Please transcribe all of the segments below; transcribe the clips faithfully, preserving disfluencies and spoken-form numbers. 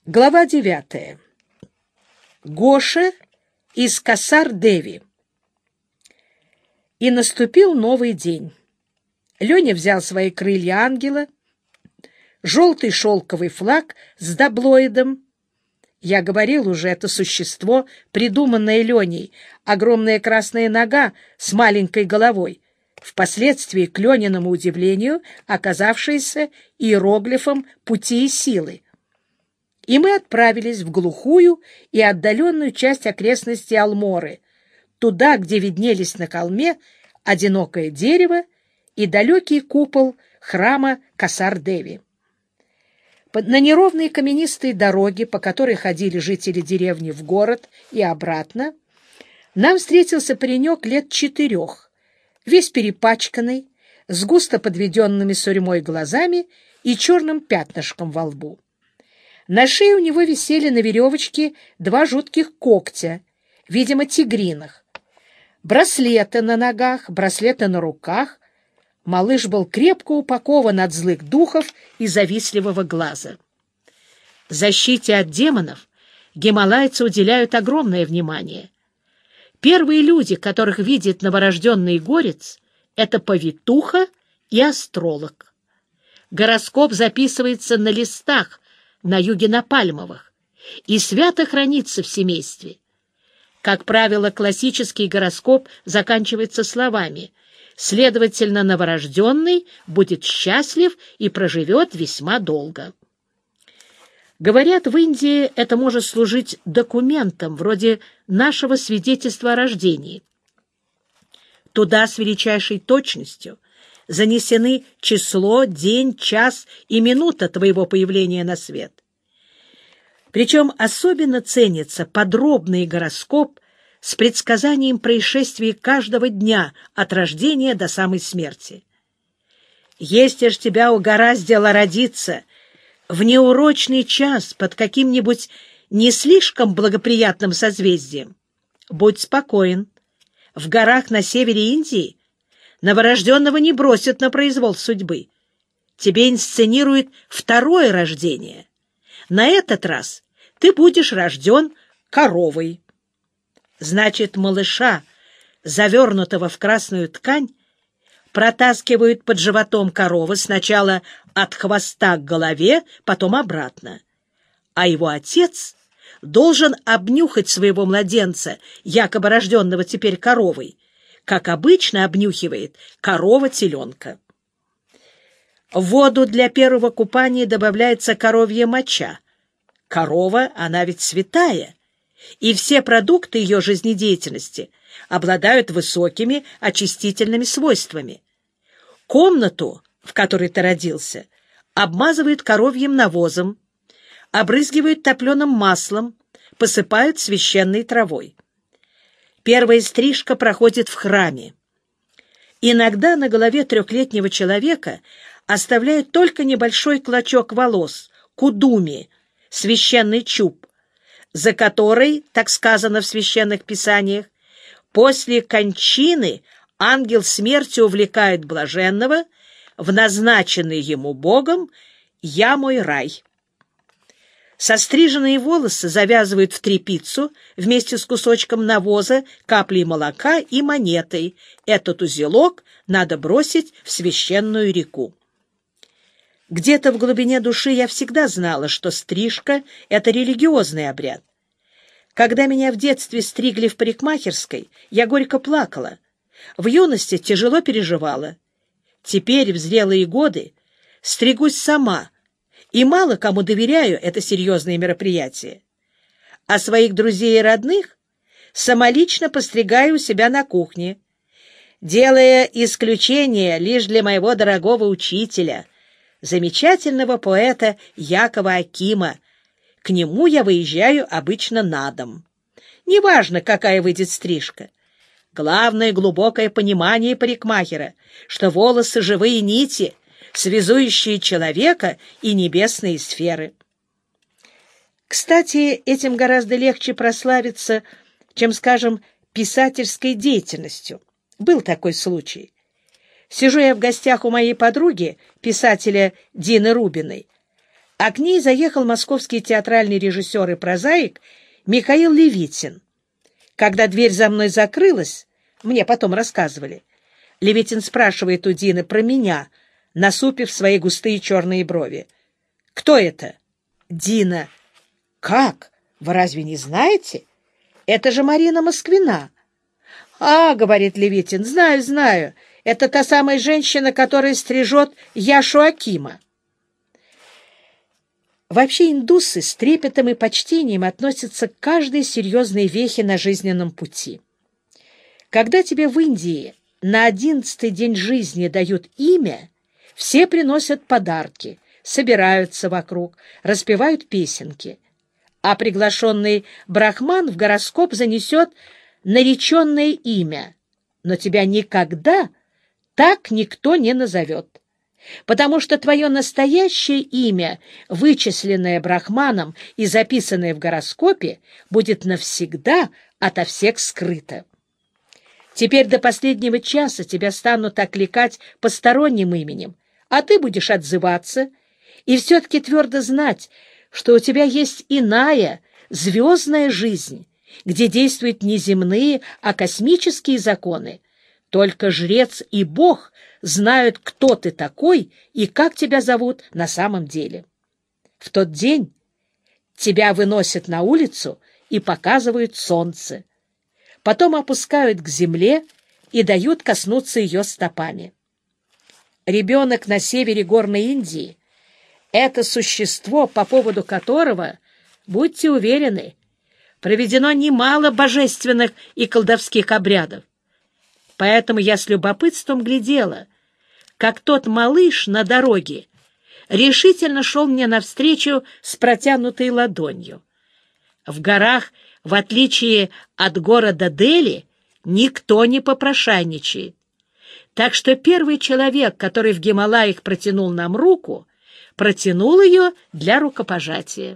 Глава девятая. Гоша из Касар-Деви. И наступил новый день. Леня взял свои крылья ангела, желтый шелковый флаг с даблоидом. Я говорил уже, это существо, придуманное Леней, огромная красная нога с маленькой головой, впоследствии, к Лениному удивлению, оказавшееся иероглифом пути и силы. И мы отправились в глухую и отдаленную часть окрестностей Алморы, туда, где виднелись на холме одинокое дерево и далекий купол храма Касар-Деви. На неровной каменистой дороге, по которой ходили жители деревни в город и обратно, нам встретился паренек лет четырех, весь перепачканный, с густо подведенными сурьмой глазами и черным пятнышком во лбу. На шее у него висели на веревочке два жутких когтя, видимо, тигриных. Браслеты на ногах, браслеты на руках. Малыш был крепко упакован от злых духов и завистливого глаза. Защите от демонов гималайцы уделяют огромное внимание. Первые люди, которых видит новорожденный горец, это повитуха и астролог. Гороскоп записывается на листах, на юге на пальмовых, и свято хранится в семействе. Как правило, классический гороскоп заканчивается словами: следовательно, новорожденный будет счастлив и проживет весьма долго. Говорят, в Индии это может служить документом, вроде нашего свидетельства о рождении. Туда с величайшей точностью занесены число, день, час и минута твоего появления на свет. Причем особенно ценится подробный гороскоп с предсказанием происшествий каждого дня от рождения до самой смерти. Если ж тебя угораздило родиться в неурочный час под каким-нибудь не слишком благоприятным созвездием, будь спокоен. В горах на севере Индии новорожденного не бросят на произвол судьбы. Тебе инсценируют второе рождение. На этот раз ты будешь рожден коровой. Значит, малыша, завернутого в красную ткань, протаскивают под животом коровы сначала от хвоста к голове, потом обратно. А его отец должен обнюхать своего младенца, якобы рожденного теперь коровой, как обычно обнюхивает корова теленка. В воду для первого купания добавляется коровья моча. Корова, она ведь святая, и все продукты ее жизнедеятельности обладают высокими очистительными свойствами. Комнату, в которой ты родился, обмазывают коровьим навозом, обрызгивают топленым маслом, посыпают священной травой. Первая стрижка проходит в храме. Иногда на голове трехлетнего человека оставляют только небольшой клочок волос, кудуми, священный чуб, за который, так сказано в священных писаниях, после кончины ангел смерти увлекает блаженного в назначенный ему Богом «Я мой рай». Состриженные волосы завязывают в тряпицу вместе с кусочком навоза, каплей молока и монетой. Этот узелок надо бросить в священную реку. Где-то в глубине души я всегда знала, что стрижка — это религиозный обряд. Когда меня в детстве стригли в парикмахерской, я горько плакала. В юности тяжело переживала. Теперь, в зрелые годы, стригусь сама, и мало кому доверяю это серьезное мероприятие. А своих друзей и родных самолично постригаю у себя на кухне, делая исключение лишь для моего дорогого учителя, замечательного поэта Якова Акима. К нему я выезжаю обычно на дом. Неважно, какая выйдет стрижка. Главное — глубокое понимание парикмахера, что волосы — живые нити, связующие человека и небесные сферы. Кстати, этим гораздо легче прославиться, чем, скажем, писательской деятельностью. Был такой случай. Сижу я в гостях у моей подруги, писателя Дины Рубиной. А к ней заехал московский театральный режиссер и прозаик Михаил Левитин. Когда дверь за мной закрылась, мне потом рассказывали, Левитин спрашивает у Дины про меня, насупив свои густые черные брови. «Кто это?» «Дина». «Как? Вы разве не знаете? Это же Марина Москвина». «А, — говорит Левитин, — знаю, знаю. Это та самая женщина, которая стрижет Яшу Акима». Вообще индусы с трепетом и почтением относятся к каждой серьезной вехе на жизненном пути. Когда тебе в Индии на одиннадцатый день жизни дают имя, все приносят подарки, собираются вокруг, распевают песенки. А приглашенный брахман в гороскоп занесет нареченное имя, но тебя никогда так никто не назовет, потому что твое настоящее имя, вычисленное брахманом и записанное в гороскопе, будет навсегда ото всех скрыто. Теперь до последнего часа тебя станут окликать посторонним именем, а ты будешь отзываться и все-таки твердо знать, что у тебя есть иная, звездная жизнь, где действуют не земные, а космические законы. Только жрец и Бог знают, кто ты такой и как тебя зовут на самом деле. В тот день тебя выносят на улицу и показывают солнце. Потом опускают к земле и дают коснуться ее стопами. Ребенок на севере горной Индии — это существо, по поводу которого, будьте уверены, проведено немало божественных и колдовских обрядов. Поэтому я с любопытством глядела, как тот малыш на дороге решительно шел мне навстречу с протянутой ладонью. В горах, в отличие от города Дели, никто не попрошайничает. Так что первый человек, который в Гималаях протянул нам руку, протянул ее для рукопожатия.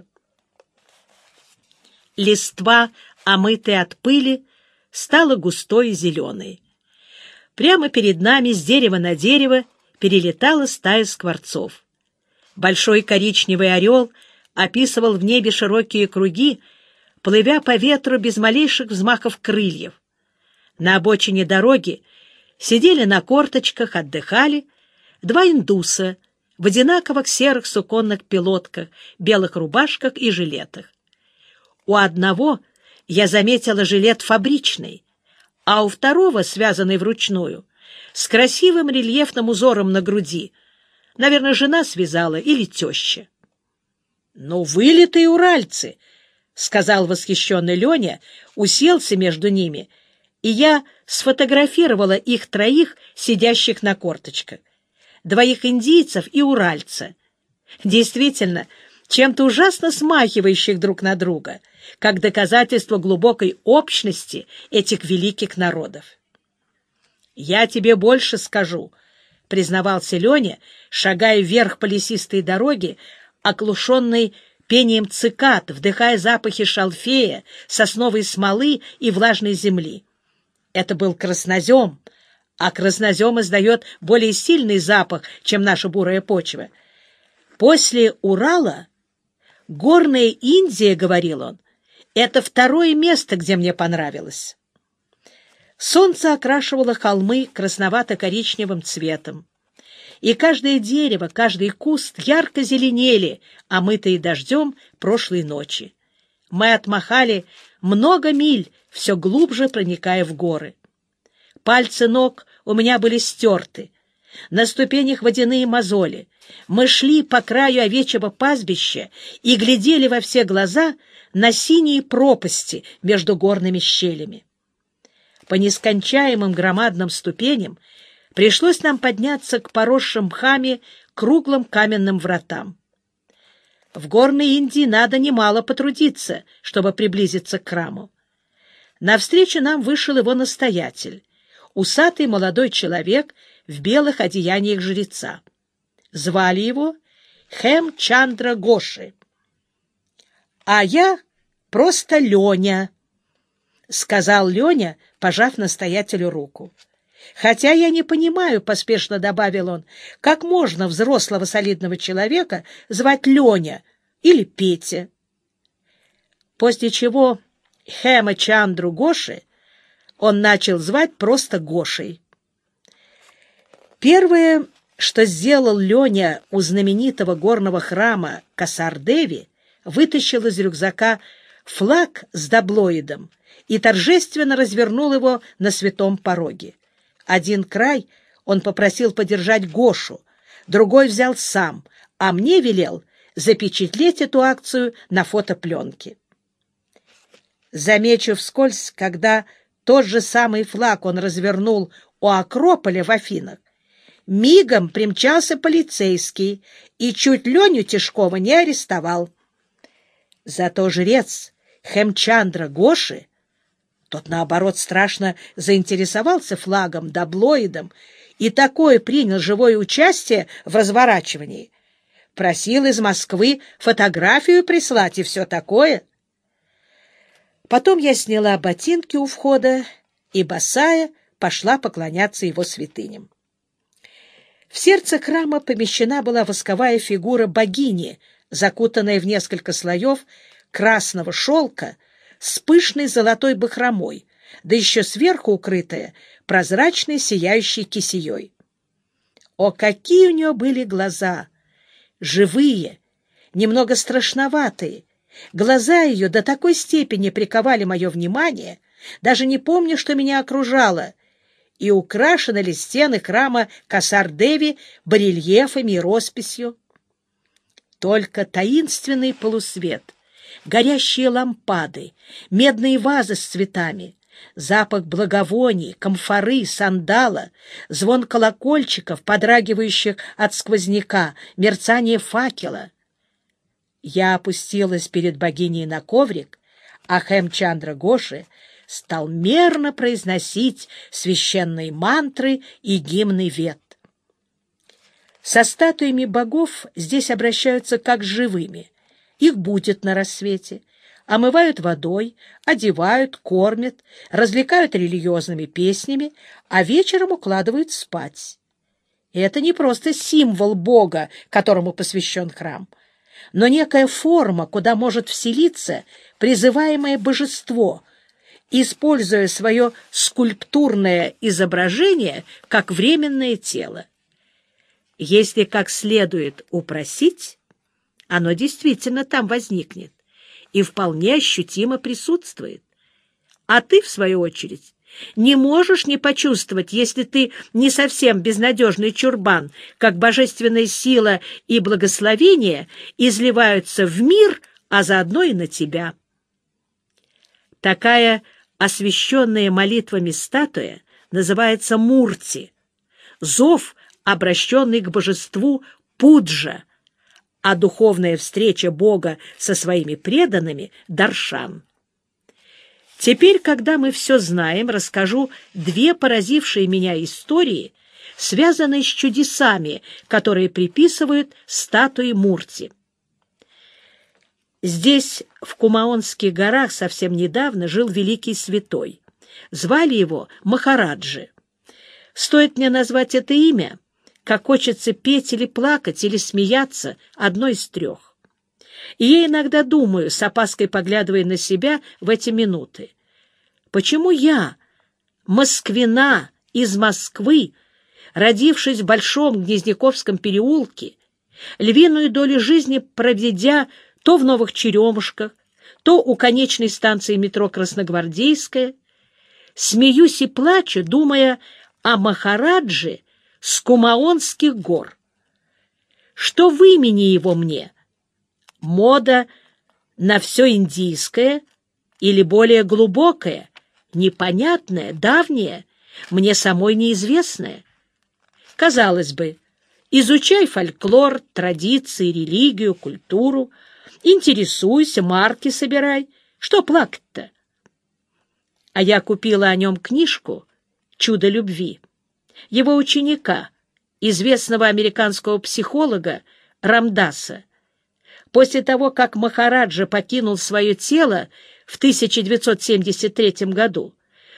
Листва, омытая от пыли, стала густой и зеленой. Прямо перед нами с дерева на дерево перелетала стая скворцов. Большой коричневый орел описывал в небе широкие круги, плывя по ветру без малейших взмахов крыльев. На обочине дороги сидели на корточках, отдыхали два индуса в одинаковых серых суконных пилотках, белых рубашках и жилетах. У одного я заметила жилет фабричный, а у второго, связанный вручную, с красивым рельефным узором на груди. Наверное, жена связала или теща. — Ну, вылитые уральцы! — сказал восхищенный Леня, уселся между ними, и я сфотографировала их троих, сидящих на корточках. Двоих индийцев и уральца. Действительно, чем-то ужасно смахивающих друг на друга, как доказательство глубокой общности этих великих народов. «Я тебе больше скажу», — признавался Леня, шагая вверх по лесистой дороге, оглушенный пением цикад, вдыхая запахи шалфея, сосновой смолы и влажной земли. Это был краснозем, а краснозем издает более сильный запах, чем наша бурая почва. После Урала горная Индия, — говорил он, — это второе место, где мне понравилось. Солнце окрашивало холмы красновато-коричневым цветом, и каждое дерево, каждый куст ярко зеленели, омытые дождем прошлой ночи. Мы отмахали много миль, все глубже проникая в горы. Пальцы ног у меня были стерты, на ступенях водяные мозоли. Мы шли по краю овечьего пастбища и глядели во все глаза на синие пропасти между горными щелями. По нескончаемым громадным ступеням пришлось нам подняться к поросшим мхами круглым каменным вратам. В горной Индии надо немало потрудиться, чтобы приблизиться к храму. Навстречу нам вышел его настоятель, усатый молодой человек в белых одеяниях жреца. Звали его Хем-Чандра Гоши. «А я просто Леня», — сказал Леня, пожав настоятелю руку. Хотя я не понимаю, — поспешно добавил он, — как можно взрослого солидного человека звать Леня или Петя. После чего Хема Чандру Гоши он начал звать просто Гошей. Первое, что сделал Леня у знаменитого горного храма Касар-Деви, вытащил из рюкзака флаг с даблоидом и торжественно развернул его на святом пороге. Один край он попросил подержать Гошу, другой взял сам, а мне велел запечатлеть эту акцию на фотопленке. Замечу вскользь, когда тот же самый флаг он развернул у Акрополя в Афинах, мигом примчался полицейский и чуть Леню Тишкова не арестовал. Зато жрец Хемчандра Гоши, тот, наоборот, страшно заинтересовался флагом, даблоидом и такое принял живое участие в разворачивании. Просил из Москвы фотографию прислать и все такое. Потом я сняла ботинки у входа и, босая, пошла поклоняться его святыням. В сердце храма помещена была восковая фигура богини, закутанная в несколько слоев красного шелка с пышной золотой бахромой, да еще сверху укрытая прозрачной сияющей кисеей. О, какие у нее были глаза! Живые, немного страшноватые. Глаза ее до такой степени приковали мое внимание, даже не помню, что меня окружало, и украшены ли стены храма Касар-Деви барельефами и росписью. Только таинственный полусвет, горящие лампады, медные вазы с цветами, запах благовоний, камфоры, сандала, звон колокольчиков, подрагивающих от сквозняка, мерцание факела. Я опустилась перед богиней на коврик, а Хемчандра Гоши стал мерно произносить священные мантры и гимны Вед. Со статуями богов здесь обращаются как с живыми. Их будят на рассвете, омывают водой, одевают, кормят, развлекают религиозными песнями, а вечером укладывают спать. И это не просто символ бога, которому посвящен храм, но некая форма, куда может вселиться призываемое божество, используя свое скульптурное изображение как временное тело. Если как следует упросить, оно действительно там возникнет и вполне ощутимо присутствует. А ты, в свою очередь, не можешь не почувствовать, если ты не совсем безнадежный чурбан, как божественная сила и благословение изливаются в мир, а заодно и на тебя. Такая освященная молитвами статуя называется мурти, зов, обращенный к божеству Пуджа, а духовная встреча Бога со своими преданными — даршан. Теперь, когда мы все знаем, расскажу две поразившие меня истории, связанные с чудесами, которые приписывают статуи Мурти. Здесь, в Кумаонских горах, совсем недавно жил великий святой. Звали его Махараджи. Стоит мне назвать это имя, как хочется петь или плакать, или смеяться, одно из трех. И я иногда думаю, с опаской поглядывая на себя в эти минуты, почему я, москвина из Москвы, родившись в Большом Гнезняковском переулке, львиную долю жизни проведя то в Новых Черемушках, то у конечной станции метро Красногвардейская, смеюсь и плачу, думая о Махараджи с Кумаонских гор. Что в имени его мне? Мода на все индийское или более глубокое, непонятное, давнее, мне самой неизвестное? Казалось бы, изучай фольклор, традиции, религию, культуру, интересуйся, марки собирай. Что плакать-то? А я купила о нем книжку «Чудо любви» его ученика, известного американского психолога Рамдаса. После того, как Махараджа покинул свое тело в тысяча девятьсот семьдесят третьем году,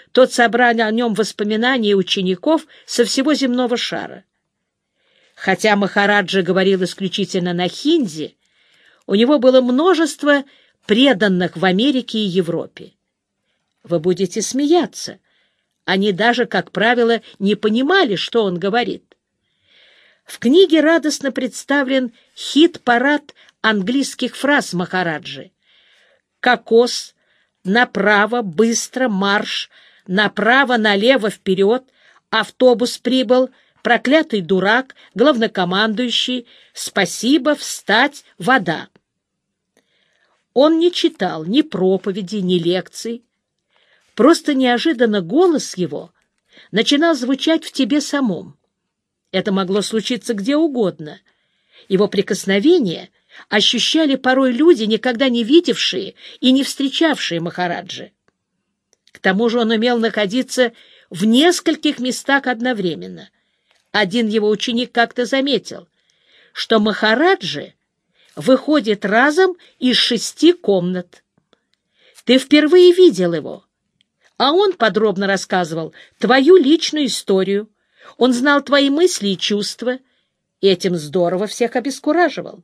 тот собрал о нем воспоминания учеников со всего земного шара. Хотя Махараджа говорил исключительно на хинди, у него было множество преданных в Америке и Европе. Вы будете смеяться. Они даже, как правило, не понимали, что он говорит. В книге радостно представлен хит-парад английских фраз Махараджи. «Кокос», «Направо», «Быстро», «Марш», «Направо», «Налево», «Вперед», «Автобус прибыл», «Проклятый дурак», «Главнокомандующий», «Спасибо», «Встать», «Вода». Он не читал ни проповеди, ни лекций. Просто неожиданно голос его начинал звучать в тебе самом. Это могло случиться где угодно. Его прикосновения ощущали порой люди, никогда не видевшие и не встречавшие Махараджи. К тому же он умел находиться в нескольких местах одновременно. Один его ученик как-то заметил, что Махараджи выходит разом из шести комнат. Ты впервые видел его, а он подробно рассказывал твою личную историю. Он знал твои мысли и чувства, и этим здорово всех обескураживал.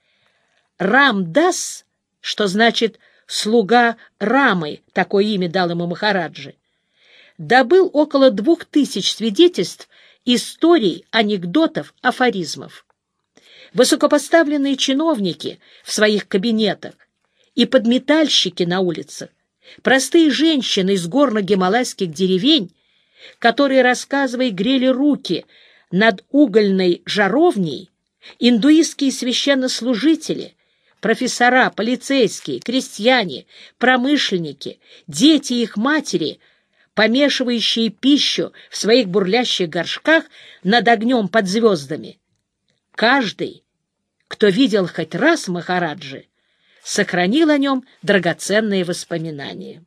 Рамдас, что значит «слуга Рамы», такое имя дал ему Махараджи, добыл около двух тысяч свидетельств, историй, анекдотов, афоризмов. Высокопоставленные чиновники в своих кабинетах и подметальщики на улицах, простые женщины из горно-гималайских деревень, которые, рассказывая, грели руки над угольной жаровней, индуистские священнослужители, профессора, полицейские, крестьяне, промышленники, дети и их матери, помешивающие пищу в своих бурлящих горшках над огнем под звездами. Каждый, кто видел хоть раз Махараджи, сохранил о нем драгоценные воспоминания.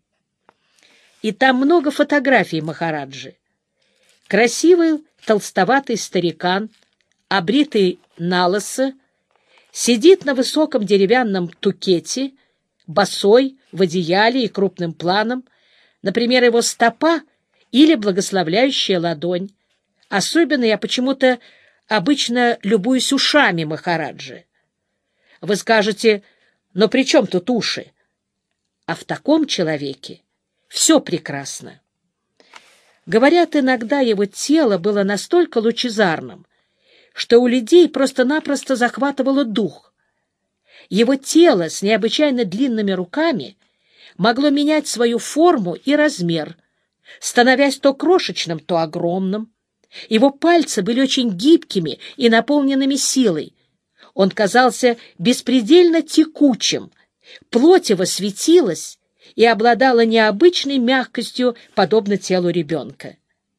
И там много фотографий Махараджи. Красивый толстоватый старикан, обритый налысо, сидит на высоком деревянном тукете, босой, в одеяле и крупным планом, например, его стопа или благословляющая ладонь. Особенно я почему-то обычно любуюсь ушами Махараджи. Вы скажете, но при чем тут уши? А в таком человеке все прекрасно. Говорят, иногда его тело было настолько лучезарным, что у людей просто-напросто захватывало дух. Его тело с необычайно длинными руками могло менять свою форму и размер, становясь то крошечным, то огромным. Его пальцы были очень гибкими и наполненными силой. Он казался беспредельно текучим, плоть его светилась и обладала необычной мягкостью, подобно телу ребенка.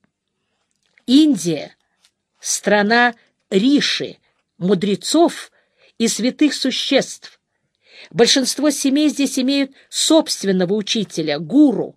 Индия — страна риши, мудрецов и святых существ. Большинство семей здесь имеют собственного учителя, гуру.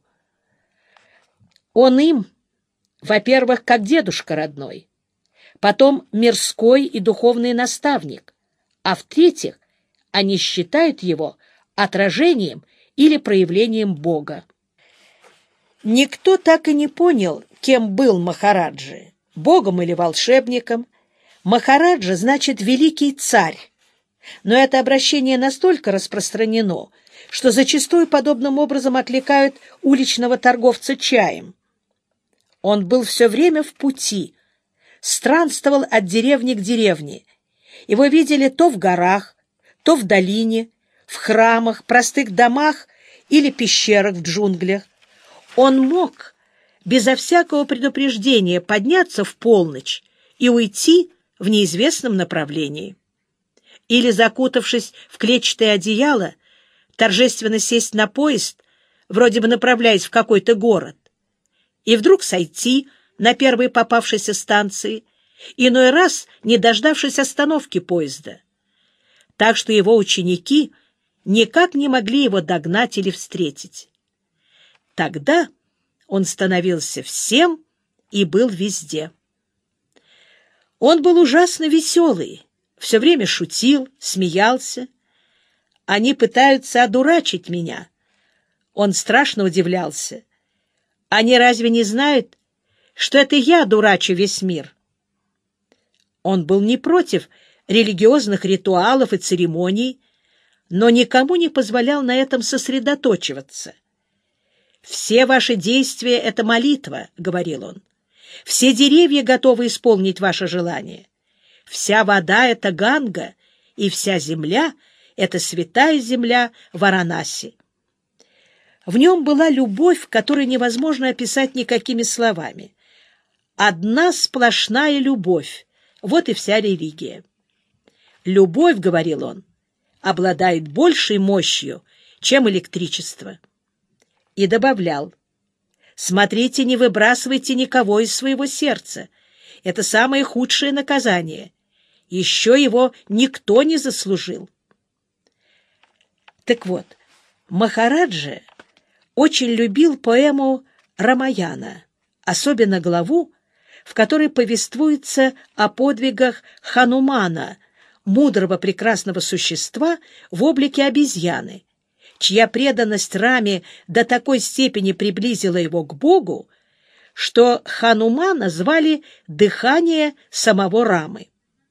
Он им, во-первых, как дедушка родной, потом мирской и духовный наставник, а в-третьих, они считают его отражением или проявлением Бога. Никто так и не понял, кем был Махараджи, богом или волшебником. Махараджа значит «великий царь», но это обращение настолько распространено, что зачастую подобным образом окликают уличного торговца чаем. Он был все время в пути, странствовал от деревни к деревне. Его видели то в горах, то в долине, в храмах, простых домах или пещерах в джунглях. Он мог безо всякого предупреждения подняться в полночь и уйти в неизвестном направлении. Или, закутавшись в клетчатое одеяло, торжественно сесть на поезд, вроде бы направляясь в какой-то город, и вдруг сойти на первой попавшейся станции, иной раз не дождавшись остановки поезда. Так что его ученики никак не могли его догнать или встретить. Тогда он становился всем и был везде. Он был ужасно веселый, все время шутил, смеялся. Они пытаются одурачить меня. Он страшно удивлялся. Они разве не знают, что это я дурачу весь мир? Он был не против религиозных ритуалов и церемоний, но никому не позволял на этом сосредоточиваться. «Все ваши действия — это молитва», — говорил он. «Все деревья готовы исполнить ваше желание. Вся вода — это Ганга, и вся земля — это святая земля Варанаси». В нем была любовь, которую невозможно описать никакими словами. Одна сплошная любовь — вот и вся религия. «Любовь, — говорил он, — обладает большей мощью, чем электричество». И добавлял: «Смотрите, не выбрасывайте никого из своего сердца. Это самое худшее наказание. Еще его никто не заслужил». Так вот, Махараджа очень любил поэму Рамаяна, особенно главу, в которой повествуется о подвигах Ханумана, мудрого прекрасного существа в облике обезьяны, чья преданность Раме до такой степени приблизила его к Богу, что Ханумана звали «дыхание самого Рамы».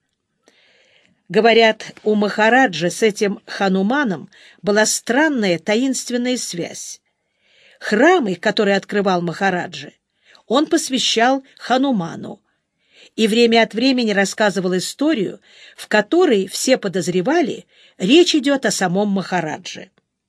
Говорят, у Махараджа с этим Хануманом была странная таинственная связь. Храмы, которые открывал Махараджа, он посвящал Хануману и время от времени рассказывал историю, в которой все подозревали, речь идет о самом Махарадже.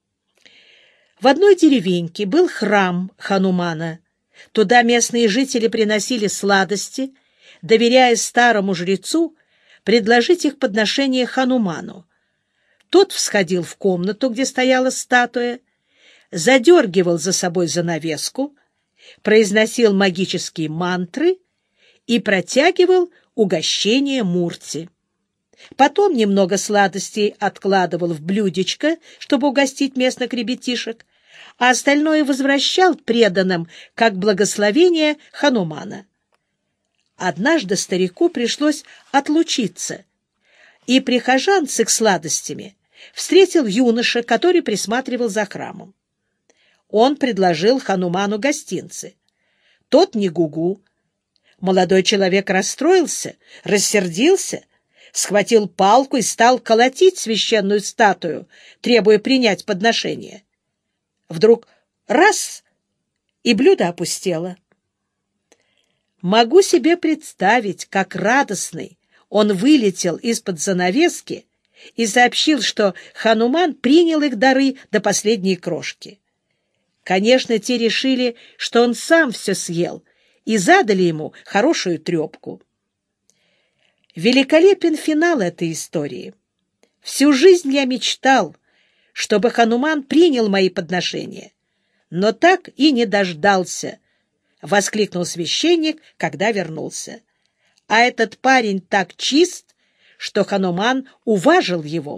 В одной деревеньке был храм Ханумана. Туда местные жители приносили сладости, доверяя старому жрецу предложить их подношение Хануману. Тот всходил в комнату, где стояла статуя, задергивал за собой занавеску, произносил магические мантры и протягивал угощение Мурти. Потом немного сладостей откладывал в блюдечко, чтобы угостить местных ребятишек, а остальное возвращал преданным как благословение Ханумана. Однажды старику пришлось отлучиться, и прихожан с их сладостями встретил юноша, который присматривал за храмом. Он предложил Хануману гостинцы. Тот не гугу. Молодой человек расстроился, рассердился, схватил палку и стал колотить священную статую, требуя принять подношение. Вдруг раз — и блюдо опустело. Могу себе представить, как радостный он вылетел из-под занавески и сообщил, что Хануман принял их дары до последней крошки. Конечно, те решили, что он сам все съел, и задали ему хорошую трепку. Великолепен финал этой истории. Всю жизнь я мечтал, чтобы Хануман принял мои подношения, но так и не дождался, — воскликнул священник, когда вернулся. А этот парень так чист, что Хануман уважил его.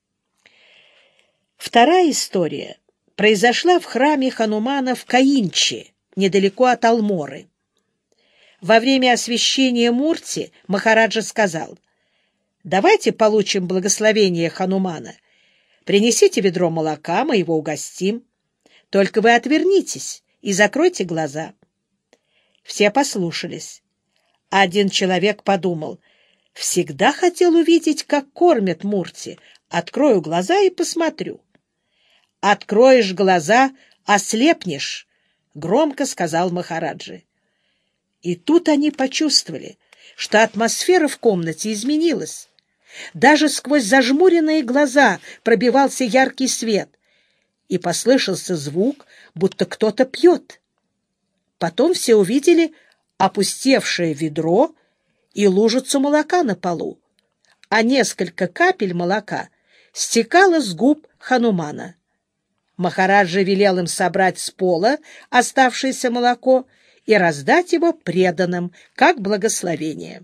Вторая история произошла в храме Ханумана в Каинчи, недалеко от Алморы. Во время освящения Мурти Махараджа сказал: «Давайте получим благословение Ханумана. Принесите ведро молока, мы его угостим. Только вы отвернитесь и закройте глаза». Все послушались. Один человек подумал: «Всегда хотел увидеть, как кормят Мурти. Открою глаза и посмотрю». «Откроешь глаза — ослепнешь», — громко сказал Махараджа. И тут они почувствовали, что атмосфера в комнате изменилась. Даже сквозь зажмуренные глаза пробивался яркий свет, и послышался звук, будто кто-то пьет. Потом все увидели опустевшее ведро и лужицу молока на полу, а несколько капель молока стекало с губ Ханумана. Махараджа велел им собрать с пола оставшееся молоко и раздать его преданным, как благословение.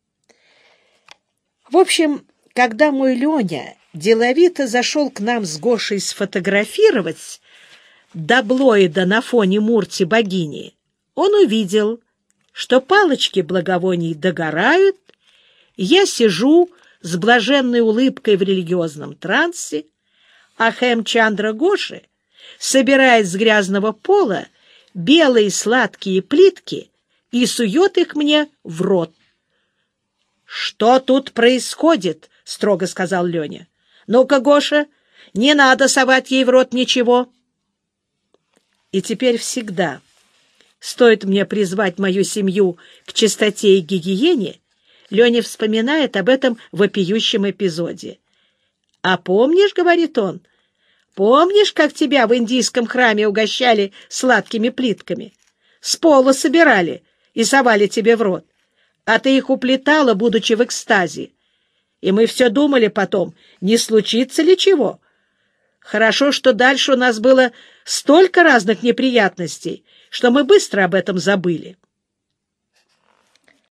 В общем, когда мой Леня деловито зашел к нам с Гошей сфотографировать даблоида на фоне Мурти богини, он увидел, что палочки благовоний догорают, я сижу с блаженной улыбкой в религиозном трансе, а Хемчандра Гоши собирает с грязного пола белые сладкие плитки и сует их мне в рот. — Что тут происходит? — строго сказал Леня. — Ну-ка, Гоша, не надо совать ей в рот ничего. И теперь всегда, стоит мне призвать мою семью к чистоте и гигиене, Леня вспоминает об этом вопиющем эпизоде. — А помнишь, — говорит он, — помнишь, как тебя в индийском храме угощали сладкими плитками? С пола собирали и совали тебе в рот, а ты их уплетала, будучи в экстазе. И мы все думали потом, не случится ли чего. Хорошо, что дальше у нас было столько разных неприятностей, что мы быстро об этом забыли.